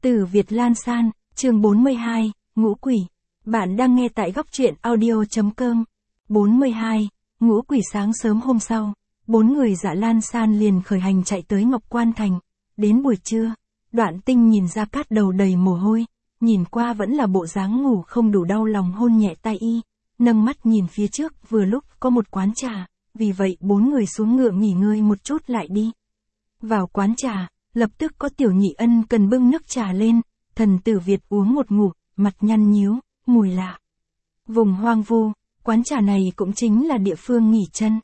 Từ Việt Lan San, chương 42, Ngũ Quỷ. Bạn đang nghe tại góc truyện audio.com. 42, Ngũ Quỷ. Sáng sớm hôm sau, 4 người Dạ Lan San liền khởi hành chạy tới Ngọc Quan Thành. Đến buổi trưa, Đoạn Tinh nhìn Gia Cát đầu đầy mồ hôi, nhìn qua vẫn là bộ dáng ngủ không đủ, đau lòng hôn nhẹ tay y, nâng mắt nhìn phía trước. Vừa lúc có một quán trà, vì vậy 4 người xuống ngựa nghỉ ngơi một chút lại đi. Vào quán trà, lập tức có Tiểu Nhị Ân cần bưng nước trà lên, Thần Tử Việt uống một ngụm, mặt nhăn nhíu, mùi lạ. Vùng hoang vu, quán trà này cũng chính là địa phương nghỉ chân.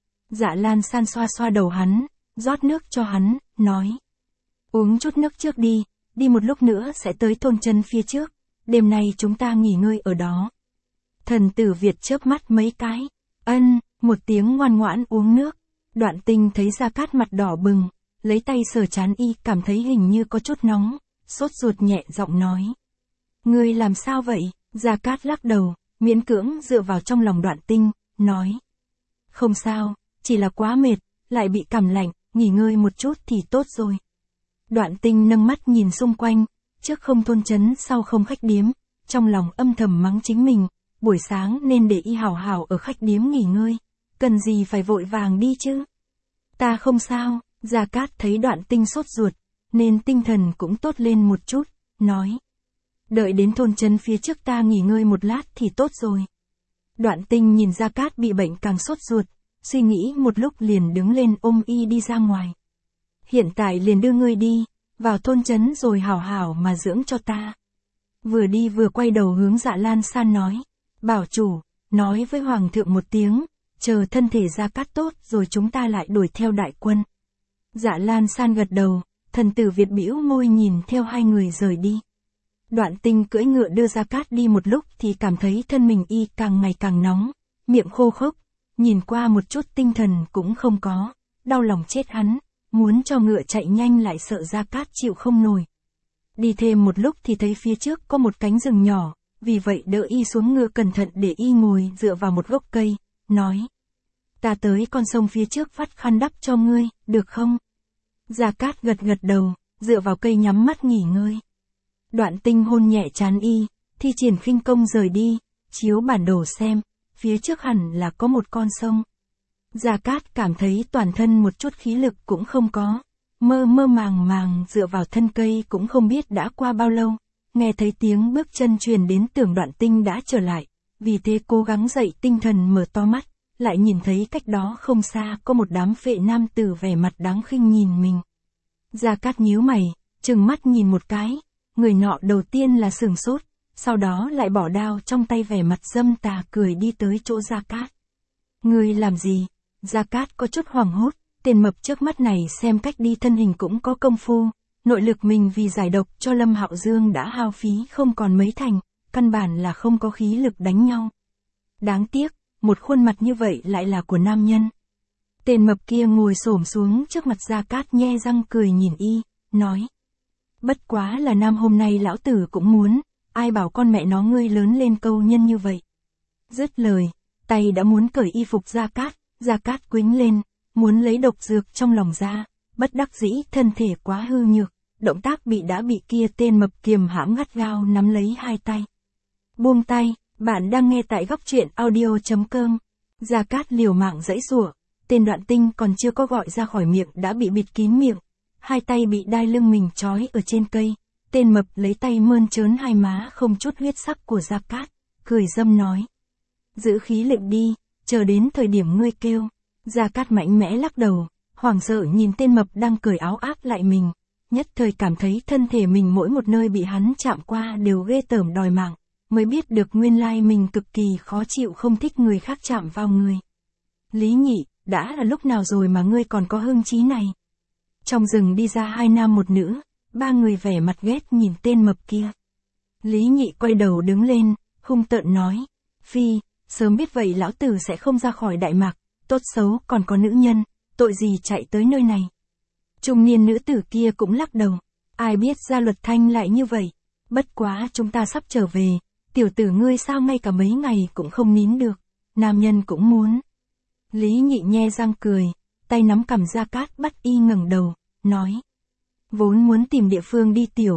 Dạ Lan San xoa xoa đầu hắn, rót nước cho hắn, nói: uống chút nước trước đi, đi một lúc nữa sẽ tới thôn chân phía trước, đêm nay chúng ta nghỉ ngơi ở đó. Thần Tử Việt chớp mắt mấy cái, ân, một tiếng ngoan ngoãn uống nước. Đoạn Tinh thấy Gia Cát mặt đỏ bừng, lấy tay sờ trán y, cảm thấy hình như có chút nóng, sốt ruột nhẹ giọng nói: ngươi làm sao vậy? Gia Cát lắc đầu, miễn cưỡng dựa vào trong lòng Đoạn Tinh, nói: không sao, chỉ là quá mệt, lại bị cảm lạnh, nghỉ ngơi một chút thì tốt rồi. Đoạn Tinh nâng mắt nhìn xung quanh, trước không thôn trấn, sau không khách điếm, trong lòng âm thầm mắng chính mình, buổi sáng nên để y hảo hảo ở khách điếm nghỉ ngơi, cần gì phải vội vàng đi chứ. Ta không sao. Gia Cát thấy Đoạn Tinh sốt ruột, nên tinh thần cũng tốt lên một chút, nói: đợi đến thôn trấn phía trước ta nghỉ ngơi một lát thì tốt rồi. Đoạn Tinh nhìn Gia Cát bị bệnh càng sốt ruột, suy nghĩ một lúc liền đứng lên ôm y đi ra ngoài. Hiện tại liền đưa ngươi đi, vào thôn trấn rồi hảo hảo mà dưỡng cho ta. Vừa đi vừa quay đầu hướng Dạ Lan San nói: bảo chủ, nói với Hoàng thượng một tiếng, chờ thân thể Gia Cát tốt rồi chúng ta lại đuổi theo đại quân. Dạ Lan San gật đầu, Thần Tử Việt bĩu môi nhìn theo hai người rời đi. Đoạn Tinh cưỡi ngựa đưa Gia Cát đi một lúc thì cảm thấy thân mình y càng ngày càng nóng, miệng khô khốc, nhìn qua một chút tinh thần cũng không có, đau lòng chết hắn, muốn cho ngựa chạy nhanh lại sợ Gia Cát chịu không nổi. Đi thêm một lúc thì thấy phía trước có một cánh rừng nhỏ, vì vậy đỡ y xuống ngựa cẩn thận để y ngồi dựa vào một gốc cây, nói: ta tới con sông phía trước vắt khăn đắp cho ngươi, được không? Gia Cát gật gật đầu, dựa vào cây nhắm mắt nghỉ ngơi. Đoạn Tinh hôn nhẹ trán y, thi triển khinh công rời đi, chiếu bản đồ xem, phía trước hẳn là có một con sông. Gia Cát cảm thấy toàn thân một chút khí lực cũng không có, mơ mơ màng màng dựa vào thân cây, cũng không biết đã qua bao lâu, nghe thấy tiếng bước chân truyền đến, tưởng Đoạn Tinh đã trở lại, vì thế cố gắng dậy tinh thần mở to mắt, lại nhìn thấy cách đó không xa có một đám phệ nam tử vẻ mặt đáng khinh nhìn mình. Gia Cát nhíu mày, trừng mắt nhìn một cái, người nọ đầu tiên là sửng sốt, sau đó lại bỏ đao trong tay, vẻ mặt dâm tà cười đi tới chỗ Gia Cát. Ngươi làm gì? Gia Cát có chút hoảng hốt, tên mập trước mắt này xem cách đi thân hình cũng có công phu, nội lực mình vì giải độc cho Lâm Hạo Dương đã hao phí không còn mấy thành, căn bản là không có khí lực đánh nhau. Đáng tiếc, một khuôn mặt như vậy lại là của nam nhân. Tên mập kia ngồi xổm xuống trước mặt Gia Cát, nhe răng cười nhìn y, nói: bất quá là nam, hôm nay lão tử cũng muốn, ai bảo con mẹ nó ngươi lớn lên câu nhân như vậy. Dứt lời, tay đã muốn cởi y phục Gia Cát quĩnh lên, muốn lấy độc dược trong lòng ra, bất đắc dĩ thân thể quá hư nhược, động tác đã bị kia tên mập kiềm hãm gắt gao nắm lấy hai tay. Buông tay, bạn đang nghe tại góc truyện audio.com. Gia Cát liều mạng giãy giụa, tên Đoạn Tinh còn chưa có gọi ra khỏi miệng đã bị bịt kín miệng, hai tay bị đai lưng mình trói ở trên cây. Tên mập lấy tay mơn trớn hai má không chút huyết sắc của Gia Cát, cười dâm nói: giữ khí lực đi, chờ đến thời điểm ngươi kêu. Gia Cát mạnh mẽ lắc đầu, hoảng sợ nhìn tên mập đang cởi áo áp lại mình, nhất thời cảm thấy thân thể mình mỗi một nơi bị hắn chạm qua đều ghê tởm đòi mạng, mới biết được nguyên lai mình cực kỳ khó chịu, không thích người khác chạm vào người. Lý Nhị, đã là lúc nào rồi mà ngươi còn có hưng trí này? Trong rừng đi ra hai nam một nữ, ba người vẻ mặt ghét nhìn tên mập kia. Lý Nhị quay đầu đứng lên, hung tợn nói: phi, sớm biết vậy lão tử sẽ không ra khỏi Đại Mạc, tốt xấu còn có nữ nhân, tội gì chạy tới nơi này. Trung niên nữ tử kia cũng lắc đầu: ai biết Gia Luật Thanh lại như vậy, bất quá chúng ta sắp trở về, tiểu tử ngươi sao ngay cả mấy ngày cũng không nín được, nam nhân cũng muốn. Lý Nhị nhe răng cười, tay nắm cằm Gia Cát bắt y ngẩng đầu, nói: vốn muốn tìm địa phương đi tiểu,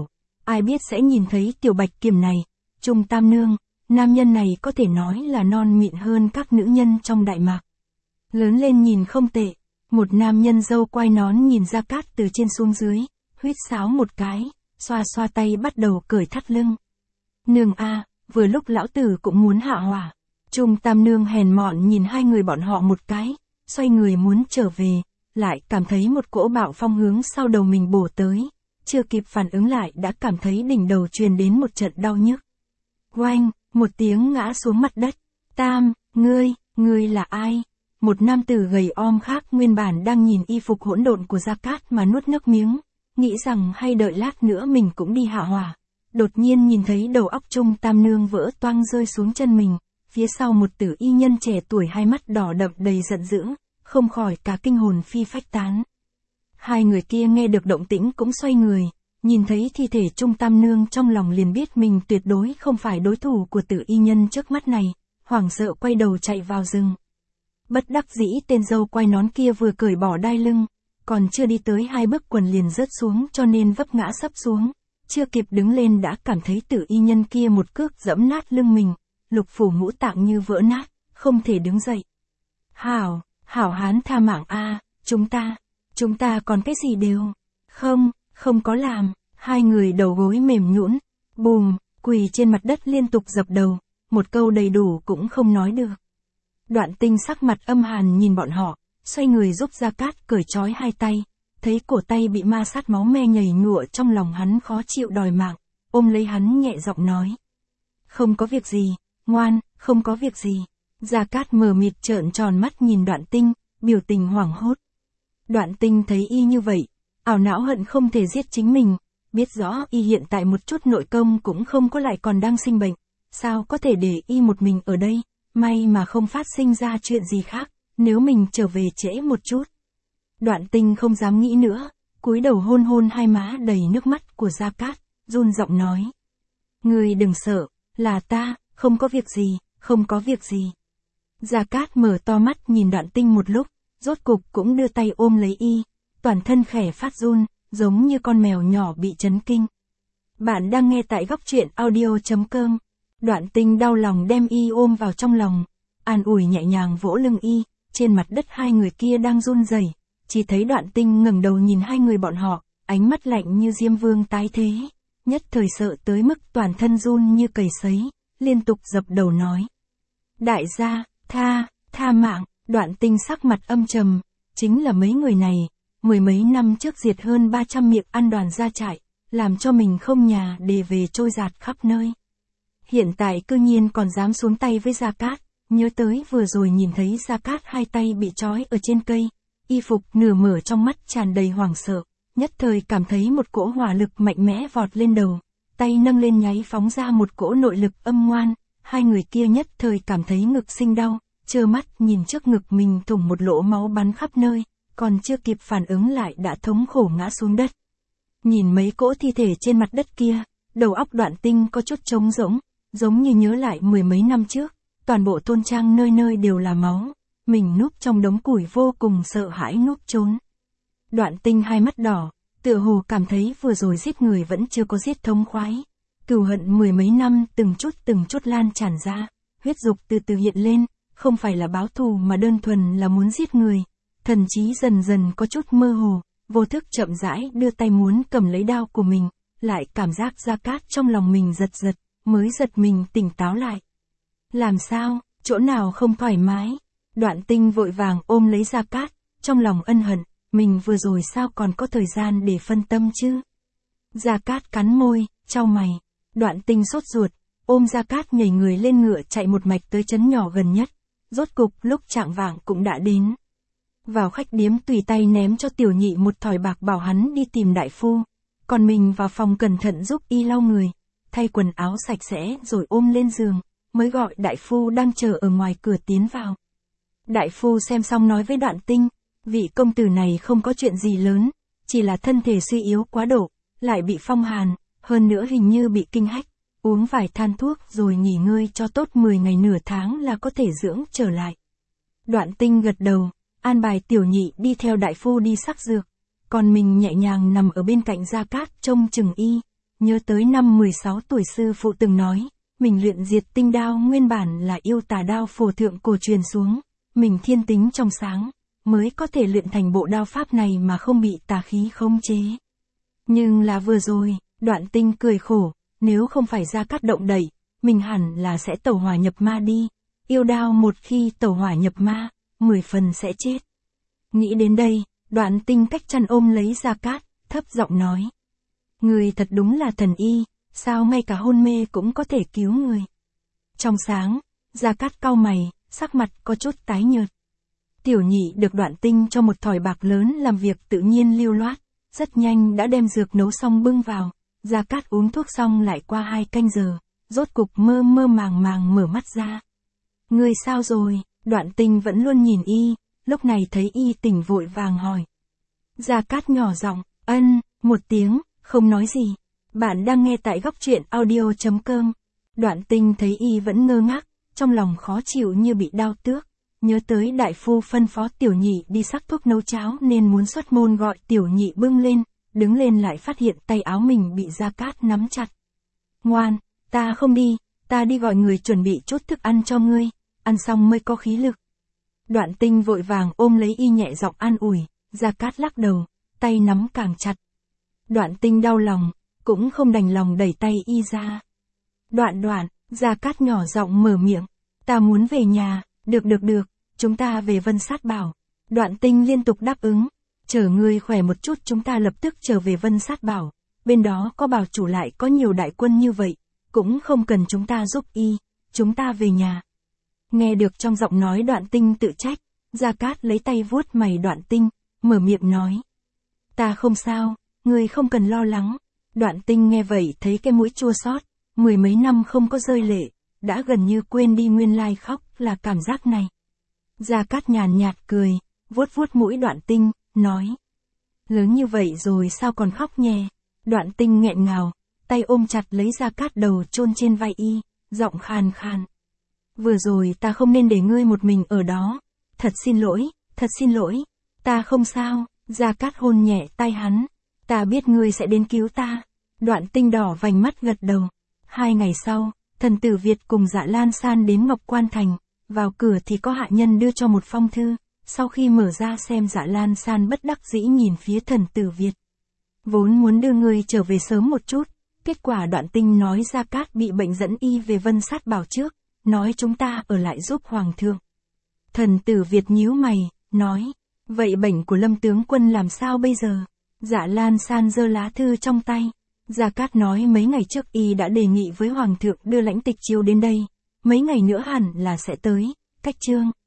ai biết sẽ nhìn thấy tiểu bạch kiểm này. Trung Tam Nương, nam nhân này có thể nói là non mịn hơn các nữ nhân trong Đại Mạc. Lớn lên nhìn không tệ, một nam nhân râu quai nón nhìn Gia Cát từ trên xuống dưới, huýt sáo một cái, xoa xoa tay bắt đầu cởi thắt lưng. Nương a, vừa lúc lão tử cũng muốn hạ hỏa. Trung Tam Nương hèn mọn nhìn hai người bọn họ một cái, xoay người muốn trở về, lại cảm thấy một cỗ bạo phong hướng sau đầu mình bổ tới, chưa kịp phản ứng lại đã cảm thấy đỉnh đầu truyền đến một trận đau nhức. Oanh, một tiếng ngã xuống mặt đất. Tam, ngươi là ai? Một nam tử gầy om khác nguyên bản đang nhìn y phục hỗn độn của Gia Cát mà nuốt nước miếng, nghĩ rằng hay đợi lát nữa mình cũng đi hạ hỏa. Đột nhiên nhìn thấy đầu óc Trung Tam Nương vỡ toang rơi xuống chân mình, phía sau một tử y nhân trẻ tuổi hai mắt đỏ đậm đầy giận dữ, không khỏi cả kinh hồn phi phách tán. Hai người kia nghe được động tĩnh cũng xoay người, nhìn thấy thi thể Trung Tam Nương trong lòng liền biết mình tuyệt đối không phải đối thủ của tử y nhân trước mắt này, hoảng sợ quay đầu chạy vào rừng. Bất đắc dĩ tên dâu quai nón kia vừa cởi bỏ đai lưng, còn chưa đi tới 2 bước quần liền rớt xuống cho nên vấp ngã sấp xuống, chưa kịp đứng lên đã cảm thấy tử y nhân kia một cước giẫm nát lưng mình, lục phủ ngũ tạng như vỡ nát, không thể đứng dậy. Hảo hán tha mạng a, chúng ta còn cái gì đều, không có làm, hai người đầu gối mềm nhũn, bùm, quỳ trên mặt đất liên tục dập đầu, một câu đầy đủ cũng không nói được. Đoạn Tinh sắc mặt âm hàn nhìn bọn họ, xoay người giúp Gia Cát cởi trói hai tay, thấy cổ tay bị ma sát máu me nhầy nhụa trong lòng hắn khó chịu đòi mạng, ôm lấy hắn nhẹ giọng nói. Không có việc gì, ngoan, không có việc gì. Gia Cát mờ mịt trợn tròn mắt nhìn Đoạn Tinh, biểu tình hoảng hốt. Đoạn Tinh thấy y như vậy, ảo não hận không thể giết chính mình, biết rõ y hiện tại một chút nội công cũng không có lại còn đang sinh bệnh, sao có thể để y một mình ở đây, may mà không phát sinh ra chuyện gì khác, nếu mình trở về trễ một chút. Đoạn Tinh không dám nghĩ nữa, cúi đầu hôn hôn hai má đầy nước mắt của Gia Cát, run giọng nói. Ngươi đừng sợ, là ta, không có việc gì, không có việc gì. Gia Cát mở to mắt nhìn Đoạn Tinh một lúc, rốt cục cũng đưa tay ôm lấy y, toàn thân khẽ phát run, giống như con mèo nhỏ bị chấn kinh. Bạn đang nghe tại góc truyện audio.com. Đoạn Tinh đau lòng đem y ôm vào trong lòng, an ủi nhẹ nhàng vỗ lưng y, trên mặt đất hai người kia đang run rẩy, chỉ thấy Đoạn Tinh ngẩng đầu nhìn hai người bọn họ, ánh mắt lạnh như diêm vương tái thế, nhất thời sợ tới mức toàn thân run như cầy sấy, liên tục dập đầu nói. Đại gia, tha mạng. Đoạn Tinh sắc mặt âm trầm, chính là mấy người này, mười mấy năm trước diệt hơn 300 miệng ăn đoàn gia trại, làm cho mình không nhà để về trôi giạt khắp nơi. Hiện tại cư nhiên còn dám xuống tay với Gia Cát, nhớ tới vừa rồi nhìn thấy Gia Cát hai tay bị trói ở trên cây, y phục nửa mở trong mắt tràn đầy hoảng sợ, nhất thời cảm thấy một cỗ hỏa lực mạnh mẽ vọt lên đầu, tay nâng lên nháy phóng ra một cỗ nội lực âm ngoan, hai người kia nhất thời cảm thấy ngực sinh đau, trơ mắt nhìn trước ngực mình thủng một lỗ máu bắn khắp nơi, còn chưa kịp phản ứng lại đã thống khổ ngã xuống đất. Nhìn mấy cỗ thi thể trên mặt đất kia, đầu óc Đoạn Tinh có chút trống rỗng, giống như nhớ lại mười mấy năm trước, toàn bộ thôn trang nơi nơi đều là máu, mình núp trong đống củi vô cùng sợ hãi núp trốn. Đoạn Tinh hai mắt đỏ, tựa hồ cảm thấy vừa rồi giết người vẫn chưa có giết thống khoái. Cừu hận mười mấy năm từng chút lan tràn ra, huyết dục từ từ hiện lên, không phải là báo thù mà đơn thuần là muốn giết người. Thần trí dần dần có chút mơ hồ, vô thức chậm rãi đưa tay muốn cầm lấy đao của mình, lại cảm giác Gia Cát trong lòng mình giật, mới giật mình tỉnh táo lại. Làm sao, chỗ nào không thoải mái? Đoạn Tinh vội vàng ôm lấy Gia Cát, trong lòng ân hận, mình vừa rồi sao còn có thời gian để phân tâm chứ? Gia Cát cắn môi, chau mày. Đoạn Tinh sốt ruột, ôm Gia Cát nhảy người lên ngựa chạy một mạch tới trấn nhỏ gần nhất. Rốt cục lúc chạng vạng cũng đã đến. Vào khách điếm tùy tay ném cho tiểu nhị một thỏi bạc bảo hắn đi tìm đại phu. Còn mình vào phòng cẩn thận giúp y lau người, thay quần áo sạch sẽ rồi ôm lên giường, mới gọi đại phu đang chờ ở ngoài cửa tiến vào. Đại phu xem xong nói với Đoạn Tinh, vị công tử này không có chuyện gì lớn, chỉ là thân thể suy yếu quá độ, lại bị phong hàn, hơn nữa hình như bị kinh hách, uống vài than thuốc rồi nghỉ ngơi cho tốt 10 ngày nửa tháng là có thể dưỡng trở lại. Đoạn Tinh gật đầu, an bài tiểu nhị đi theo đại phu đi sắc dược, còn mình nhẹ nhàng nằm ở bên cạnh Gia Cát trông chừng y. nhớ tới năm 16 tuổi sư phụ từng nói, mình luyện diệt tinh đao nguyên bản là yêu tà đao phổ thượng cổ truyền xuống, mình thiên tính trong sáng, mới có thể luyện thành bộ đao pháp này mà không bị tà khí khống chế. Nhưng là vừa rồi, Đoạn Tinh cười khổ, nếu không phải Gia Cát động đẩy, mình hẳn là sẽ tẩu hỏa nhập ma đi, yêu đao một khi tẩu hỏa nhập ma, 10 phần sẽ chết. Nghĩ đến đây, Đoạn Tinh cách chăn ôm lấy Gia Cát, thấp giọng nói. Người thật đúng là thần y, sao ngay cả hôn mê cũng có thể cứu người. Trong sáng, Gia Cát cau mày, sắc mặt có chút tái nhợt. Tiểu nhị được Đoạn Tinh cho một thỏi bạc lớn làm việc tự nhiên lưu loát, rất nhanh đã đem dược nấu xong bưng vào. Gia Cát uống thuốc xong lại qua 2 canh giờ, rốt cục mơ mơ màng màng mở mắt ra. Người sao rồi? Đoạn Tinh vẫn luôn nhìn y, lúc này thấy y tỉnh vội vàng hỏi. Gia Cát nhỏ giọng, ân, một tiếng, không nói gì. Bạn đang nghe tại góc truyện audio.com. Đoạn Tinh thấy y vẫn ngơ ngác, trong lòng khó chịu như bị đau tước. Nhớ tới đại phu phân phó tiểu nhị đi sắc thuốc nấu cháo nên muốn xuất môn gọi tiểu nhị bưng lên, đứng lên lại phát hiện tay áo mình bị Gia Cát nắm chặt. Ngoan, ta không đi, ta đi gọi người chuẩn bị chút thức ăn cho ngươi, ăn xong mới có khí lực. Đoạn Tinh vội vàng ôm lấy y nhẹ giọng an ủi, Gia Cát lắc đầu, tay nắm càng chặt. Đoạn Tinh đau lòng, cũng không đành lòng đẩy tay y ra. Đoạn, Gia Cát nhỏ giọng mở miệng, ta muốn về nhà, được, chúng ta về Vân Sát Bảo. Đoạn Tinh liên tục đáp ứng, chờ ngươi khỏe một chút chúng ta lập tức trở về Vân Sát Bảo, bên đó có bảo chủ lại có nhiều đại quân như vậy, cũng không cần chúng ta giúp y, chúng ta về nhà. Nghe được trong giọng nói Đoạn Tinh tự trách, Gia Cát lấy tay vuốt mày Đoạn Tinh, mở miệng nói. Ta không sao, ngươi không cần lo lắng. Đoạn Tinh nghe vậy thấy cái mũi chua xót, 10 mấy năm không có rơi lệ, đã gần như quên đi nguyên lai khóc là cảm giác này. Gia Cát nhàn nhạt cười, vuốt mũi Đoạn Tinh, nói. Lớn như vậy rồi sao còn khóc nhè. Đoạn Tinh nghẹn ngào, tay ôm chặt lấy Gia Cát đầu chôn trên vai y, giọng khàn khàn. Vừa rồi ta không nên để ngươi một mình ở đó. Thật xin lỗi, ta không sao. Gia Cát hôn nhẹ tay hắn. Ta biết ngươi sẽ đến cứu ta. Đoạn Tinh đỏ vành mắt gật đầu. 2 ngày sau, thần tử Việt cùng Dạ Lan San đến Ngọc Quan Thành. Vào cửa thì có hạ nhân đưa cho một phong thư. Sau khi mở ra xem Dạ Lan San bất đắc dĩ nhìn phía thần tử Việt. Vốn muốn đưa ngươi trở về sớm một chút. Kết quả Đoạn Tinh nói Gia Cát bị bệnh dẫn y về Vân Sát Bảo trước. Nói chúng ta ở lại giúp Hoàng thượng. Thần tử Việt nhíu mày, nói. Vậy bệnh của Lâm tướng quân làm sao bây giờ? Dạ Lan San giơ lá thư trong tay. Gia Cát nói mấy ngày trước y đã đề nghị với Hoàng thượng đưa lãnh tịch chiêu đến đây. Mấy ngày nữa hẳn là sẽ tới. Cách chương.